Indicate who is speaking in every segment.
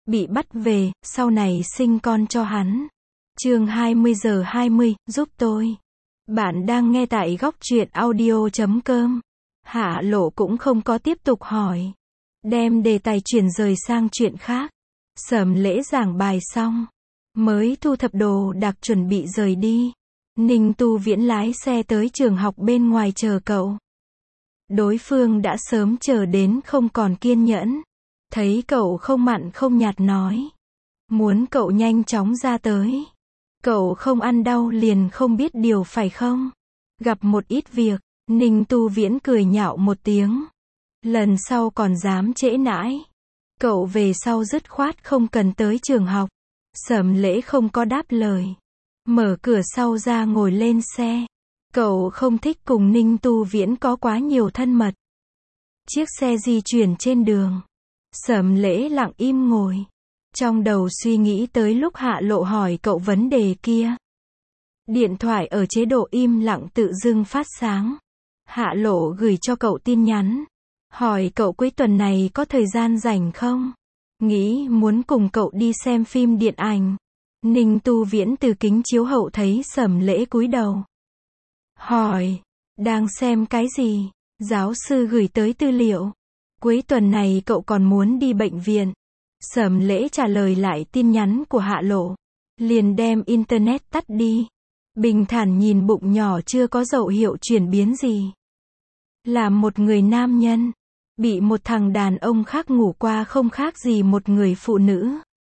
Speaker 1: bị bắt về, sau này sinh con cho hắn. Chương 20:20, giúp tôi. Bạn đang nghe tại góc truyện audio.com. Hạ Lộ cũng không có tiếp tục hỏi. Đem đề tài chuyển rời sang chuyện khác. Sẩm Lễ giảng bài xong, mới thu thập đồ đạc chuẩn bị rời đi. Ninh Tu Viễn lái xe tới trường học bên ngoài chờ cậu. Đối phương đã sớm chờ đến không còn kiên nhẫn. Thấy cậu không mặn không nhạt nói. Muốn cậu nhanh chóng ra tới. Cậu không ăn đau liền không biết điều phải không? Gặp một ít việc, Ninh Tu Viễn cười nhạo một tiếng. Lần sau còn dám trễ nãi. Cậu về sau dứt khoát không cần tới trường học. Sẩm Lễ không có đáp lời. Mở cửa sau ra ngồi lên xe. Cậu không thích cùng Ninh Tu Viễn có quá nhiều thân mật. Chiếc xe di chuyển trên đường. Sẩm Lễ lặng im ngồi. Trong đầu suy nghĩ tới lúc Hạ Lộ hỏi cậu vấn đề kia. Điện thoại ở chế độ im lặng tự dưng phát sáng. Hạ Lộ gửi cho cậu tin nhắn. Hỏi cậu cuối tuần này có thời gian rảnh không? Nghĩ muốn cùng cậu đi xem phim điện ảnh. Ninh Tu Viễn từ kính chiếu hậu thấy Sẩm Lễ cúi đầu. Hỏi, đang xem cái gì? Giáo sư gửi tới tư liệu. Cuối tuần này cậu còn muốn đi bệnh viện. Sẩm Lễ trả lời lại tin nhắn của Hạ Lộ. Liền đem internet tắt đi. Bình thản nhìn bụng nhỏ chưa có dấu hiệu chuyển biến gì. Là một người nam nhân. Bị một thằng đàn ông khác ngủ qua không khác gì một người phụ nữ.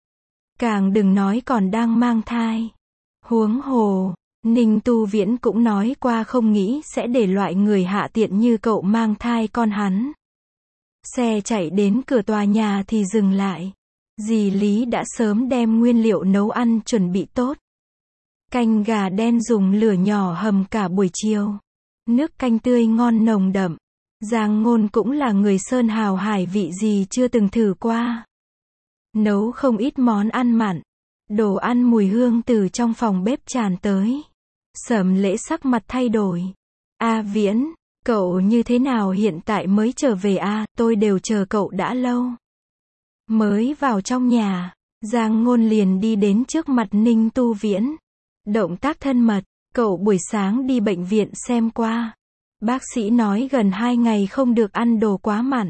Speaker 1: Càng đừng nói còn đang mang thai. Huống hồ, Ninh Tu Viễn cũng nói qua không nghĩ sẽ để loại người hạ tiện như cậu mang thai con hắn. Xe chạy đến cửa tòa nhà thì dừng lại. Dì Lý đã sớm đem nguyên liệu nấu ăn chuẩn bị tốt. Canh gà đen dùng lửa nhỏ hầm cả buổi chiều. Nước canh tươi ngon nồng đậm. Giang Ngôn cũng là người sơn hào hải vị gì chưa từng thử qua. Nấu không ít món ăn mặn. Đồ ăn mùi hương từ trong phòng bếp tràn tới. Sẩm Lễ sắc mặt thay đổi. A Viễn, cậu như thế nào hiện tại mới trở về à, tôi đều chờ cậu đã lâu. Mới vào trong nhà, Giang Ngôn liền đi đến trước mặt Ninh Tu Viễn. Động tác thân mật, cậu buổi sáng đi bệnh viện xem qua. Bác sĩ nói gần 2 ngày không được ăn đồ quá mặn.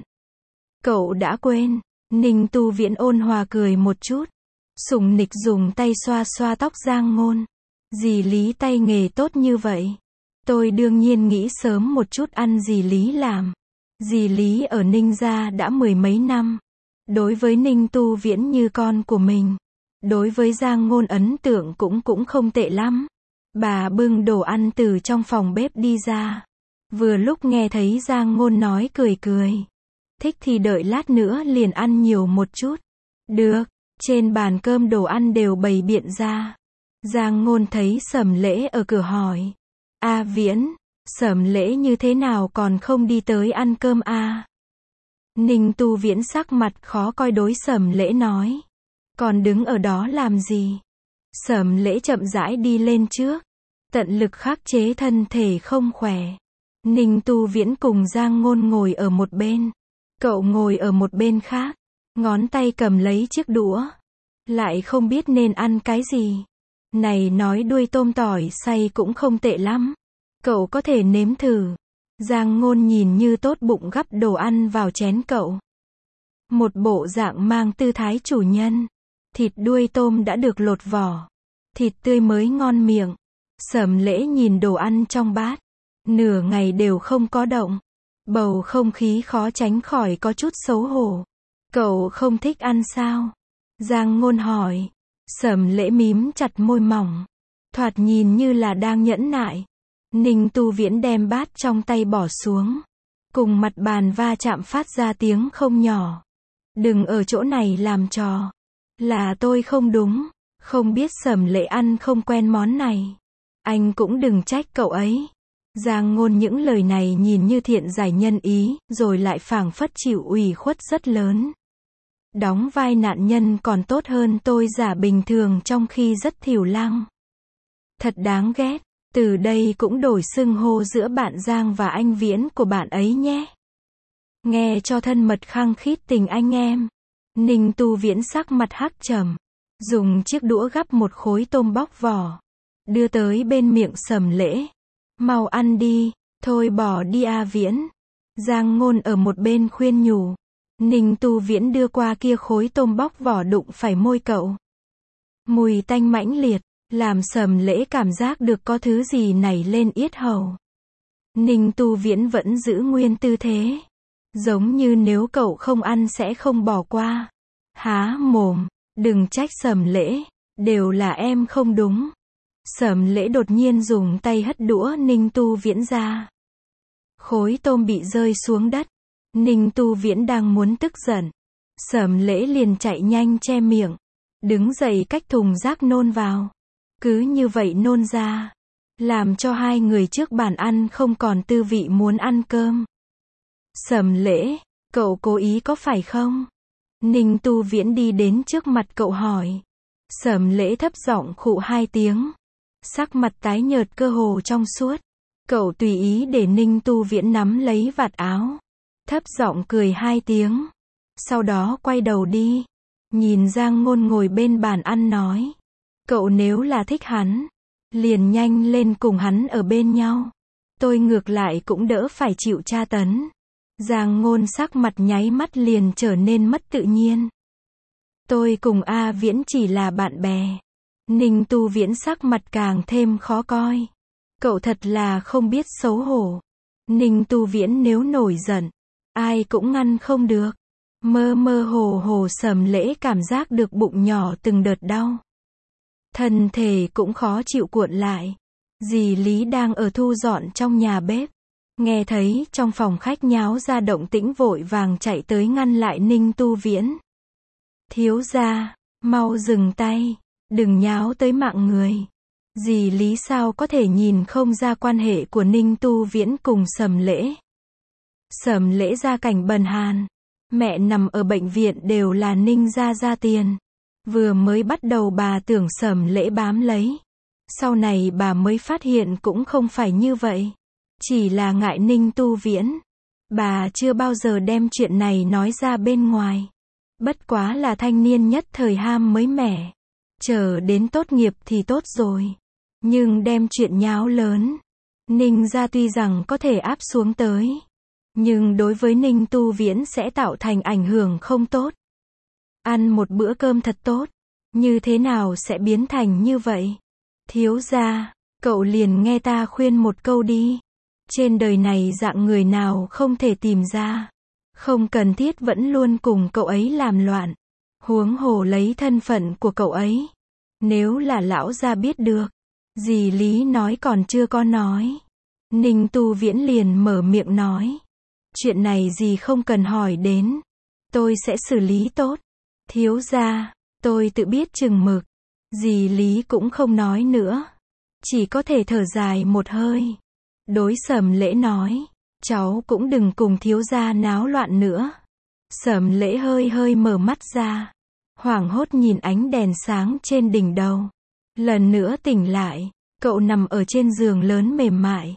Speaker 1: Cậu đã quên. Ninh Tu Viễn ôn hòa cười một chút. Sủng nịch dùng tay xoa xoa tóc Giang Ngôn. Dì Lý tay nghề tốt như vậy. Tôi đương nhiên nghĩ sớm một chút ăn dì Lý làm. Dì Lý ở Ninh gia đã 10 mấy năm. Đối với Ninh Tu Viễn như con của mình. Đối với Giang Ngôn ấn tượng cũng không tệ lắm. Bà bưng đồ ăn từ trong phòng bếp đi ra. Vừa lúc nghe thấy Giang Ngôn nói cười cười. Thích thì đợi lát nữa liền ăn nhiều một chút. Được, trên bàn cơm đồ ăn đều bày biện ra. Giang Ngôn thấy Sẩm Lễ ở cửa hỏi. A Viễn, Sẩm Lễ như thế nào còn không đi tới ăn cơm à? Ninh Tu Viễn sắc mặt khó coi đối Sẩm Lễ nói. Còn đứng ở đó làm gì? Sẩm Lễ chậm rãi đi lên trước. Tận lực khắc chế thân thể không khỏe. Ninh Tu Viễn cùng Giang Ngôn ngồi ở một bên. Cậu ngồi ở một bên khác. Ngón tay cầm lấy chiếc đũa. Lại không biết nên ăn cái gì. Này nói đuôi tôm tỏi xay cũng không tệ lắm. Cậu có thể nếm thử. Giang Ngôn nhìn như tốt bụng gắp đồ ăn vào chén cậu. Một bộ dạng mang tư thái chủ nhân. Thịt đuôi tôm đã được lột vỏ. Thịt tươi mới ngon miệng. Sẩm Lễ nhìn đồ ăn trong bát. Nửa ngày đều không có động. Bầu không khí khó tránh khỏi có chút xấu hổ. Cậu không thích ăn sao? Giang Ngôn hỏi. Sẩm Lễ mím chặt môi mỏng. Thoạt nhìn như là đang nhẫn nại. Ninh Tu Viễn đem bát trong tay bỏ xuống. Cùng mặt bàn va chạm phát ra tiếng không nhỏ. Đừng ở chỗ này làm trò. Là tôi không đúng. Không biết Sẩm Lễ ăn không quen món này. Anh cũng đừng trách cậu ấy. Giang Ngôn những lời này nhìn như thiện giải nhân ý, rồi lại phảng phất chịu ủy khuất rất lớn. Đóng vai nạn nhân còn tốt hơn tôi giả bình thường trong khi rất thiểu lăng. Thật đáng ghét, từ đây cũng đổi xưng hô giữa bạn Giang và anh Viễn của bạn ấy nhé. Nghe cho thân mật khăng khít tình anh em. Ninh Tu Viễn sắc mặt hắc trầm, dùng chiếc đũa gắp một khối tôm bóc vỏ, đưa tới bên miệng Sầm Lễ. Mau ăn đi, thôi bỏ đi A Viễn. Giang Ngôn ở một bên khuyên nhủ. Ninh Tu Viễn đưa qua kia khối tôm bóc vỏ đụng phải môi cậu. Mùi tanh mãnh liệt, làm Sầm Lễ cảm giác được có thứ gì nảy lên yết hầu. Ninh Tu Viễn vẫn giữ nguyên tư thế, giống như nếu cậu không ăn sẽ không bỏ qua. Há mồm, đừng trách Sầm Lễ, đều là em không đúng. Sầm Lễ đột nhiên dùng tay hất đũa Ninh Tu Viễn ra. Khối tôm bị rơi xuống đất. Ninh Tu Viễn đang muốn tức giận. Sầm Lễ liền chạy nhanh che miệng, đứng dậy cách thùng rác nôn vào. Cứ như vậy nôn ra, làm cho hai người trước bàn ăn không còn tư vị muốn ăn cơm. Sầm Lễ, cậu cố ý có phải không? Ninh Tu Viễn đi đến trước mặt cậu hỏi. Sầm Lễ thấp giọng khụ hai tiếng, sắc mặt tái nhợt cơ hồ trong suốt. Cậu tùy ý để Ninh Tu Viễn nắm lấy vạt áo, thấp giọng cười hai tiếng, sau đó quay đầu đi, nhìn Giang Ngôn ngồi bên bàn ăn nói. Cậu nếu là thích hắn, liền nhanh lên cùng hắn ở bên nhau. Tôi ngược lại cũng đỡ phải chịu tra tấn. Giang Ngôn sắc mặt nháy mắt liền trở nên mất tự nhiên. Tôi cùng A Viễn chỉ là bạn bè. Ninh Tu Viễn sắc mặt càng thêm khó coi. Cậu thật là không biết xấu hổ. Ninh Tu Viễn nếu nổi giận, ai cũng ngăn không được. Mơ mơ hồ hồ Sầm Lễ cảm giác được bụng nhỏ từng đợt đau. Thân thể cũng khó chịu cuộn lại. Dì Lý đang ở thu dọn trong nhà bếp. Nghe thấy trong phòng khách nháo ra động tĩnh vội vàng chạy tới ngăn lại Ninh Tu Viễn. Thiếu gia, mau dừng tay, đừng nháo tới mạng người. Dì Lý sao có thể nhìn không ra quan hệ của Ninh Tu Viễn cùng Sầm Lễ. Sầm Lễ gia cảnh bần hàn, mẹ nằm ở bệnh viện đều là Ninh gia ra tiền. Vừa mới bắt đầu bà tưởng Sầm Lễ bám lấy. Sau này bà mới phát hiện cũng không phải như vậy. Chỉ là ngại Ninh Tu Viễn. Bà chưa bao giờ đem chuyện này nói ra bên ngoài. Bất quá là thanh niên nhất thời ham mới mẻ. Chờ đến tốt nghiệp thì tốt rồi. Nhưng đem chuyện nháo lớn, Ninh gia tuy rằng có thể áp xuống tới, nhưng đối với Ninh Tu Viễn sẽ tạo thành ảnh hưởng không tốt. Ăn một bữa cơm thật tốt, như thế nào sẽ biến thành như vậy? Thiếu gia, cậu liền nghe ta khuyên một câu đi. Trên đời này dạng người nào không thể tìm ra. Không cần thiết vẫn luôn cùng cậu ấy làm loạn. Huống hồ lấy thân phận của cậu ấy. Nếu là lão gia biết được. Dì Lý nói còn chưa có nói. Ninh Tu Viễn liền mở miệng nói. Chuyện này dì không cần hỏi đến. Tôi sẽ xử lý tốt. Thiếu gia, tôi tự biết chừng mực. Dì Lý cũng không nói nữa. Chỉ có thể thở dài một hơi. Đối Sầm Lễ nói. Cháu cũng đừng cùng thiếu gia náo loạn nữa. Sầm Lễ hơi hơi mở mắt ra. Hoảng hốt nhìn ánh đèn sáng trên đỉnh đầu. Lần nữa tỉnh lại, cậu nằm ở trên giường lớn mềm mại.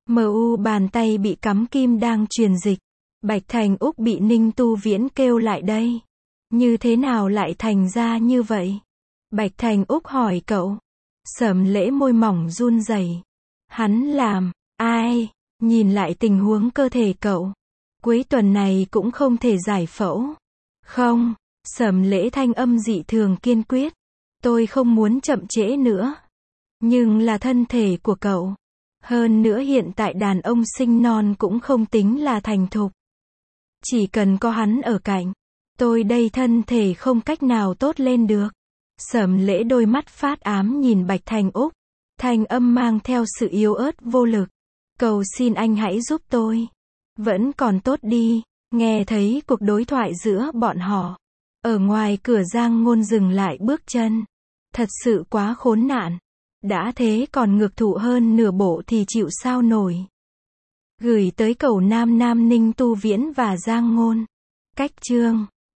Speaker 1: MU bàn tay bị cắm kim đang truyền dịch. Bạch Thành Úc bị Ninh Tu Viễn kêu lại đây. Như thế nào lại thành ra như vậy? Bạch Thành Úc hỏi cậu. Sầm Lễ môi mỏng run rẩy. Hắn làm, ai? Nhìn lại tình huống cơ thể cậu. Cuối tuần này cũng không thể giải phẫu. Không, Sầm Lễ thanh âm dị thường kiên quyết. Tôi không muốn chậm trễ nữa. Nhưng là thân thể của cậu. Hơn nữa hiện tại đàn ông sinh non cũng không tính là thành thục. Chỉ cần có hắn ở cạnh. Tôi đây thân thể không cách nào tốt lên được. Sầm Lễ đôi mắt phát ám nhìn Bạch Thành Úc. Thanh âm mang theo sự yếu ớt vô lực. Cầu xin anh hãy giúp tôi. Vẫn còn tốt đi. Nghe thấy cuộc đối thoại giữa bọn họ. Ở ngoài cửa Giang Ngôn dừng lại bước chân. Thật sự quá khốn nạn. Đã thế còn ngược thụ hơn nửa bộ thì chịu sao nổi. Gửi tới Cầu Nam Nam Ninh Tu Viễn và Giang Ngôn. Cách chương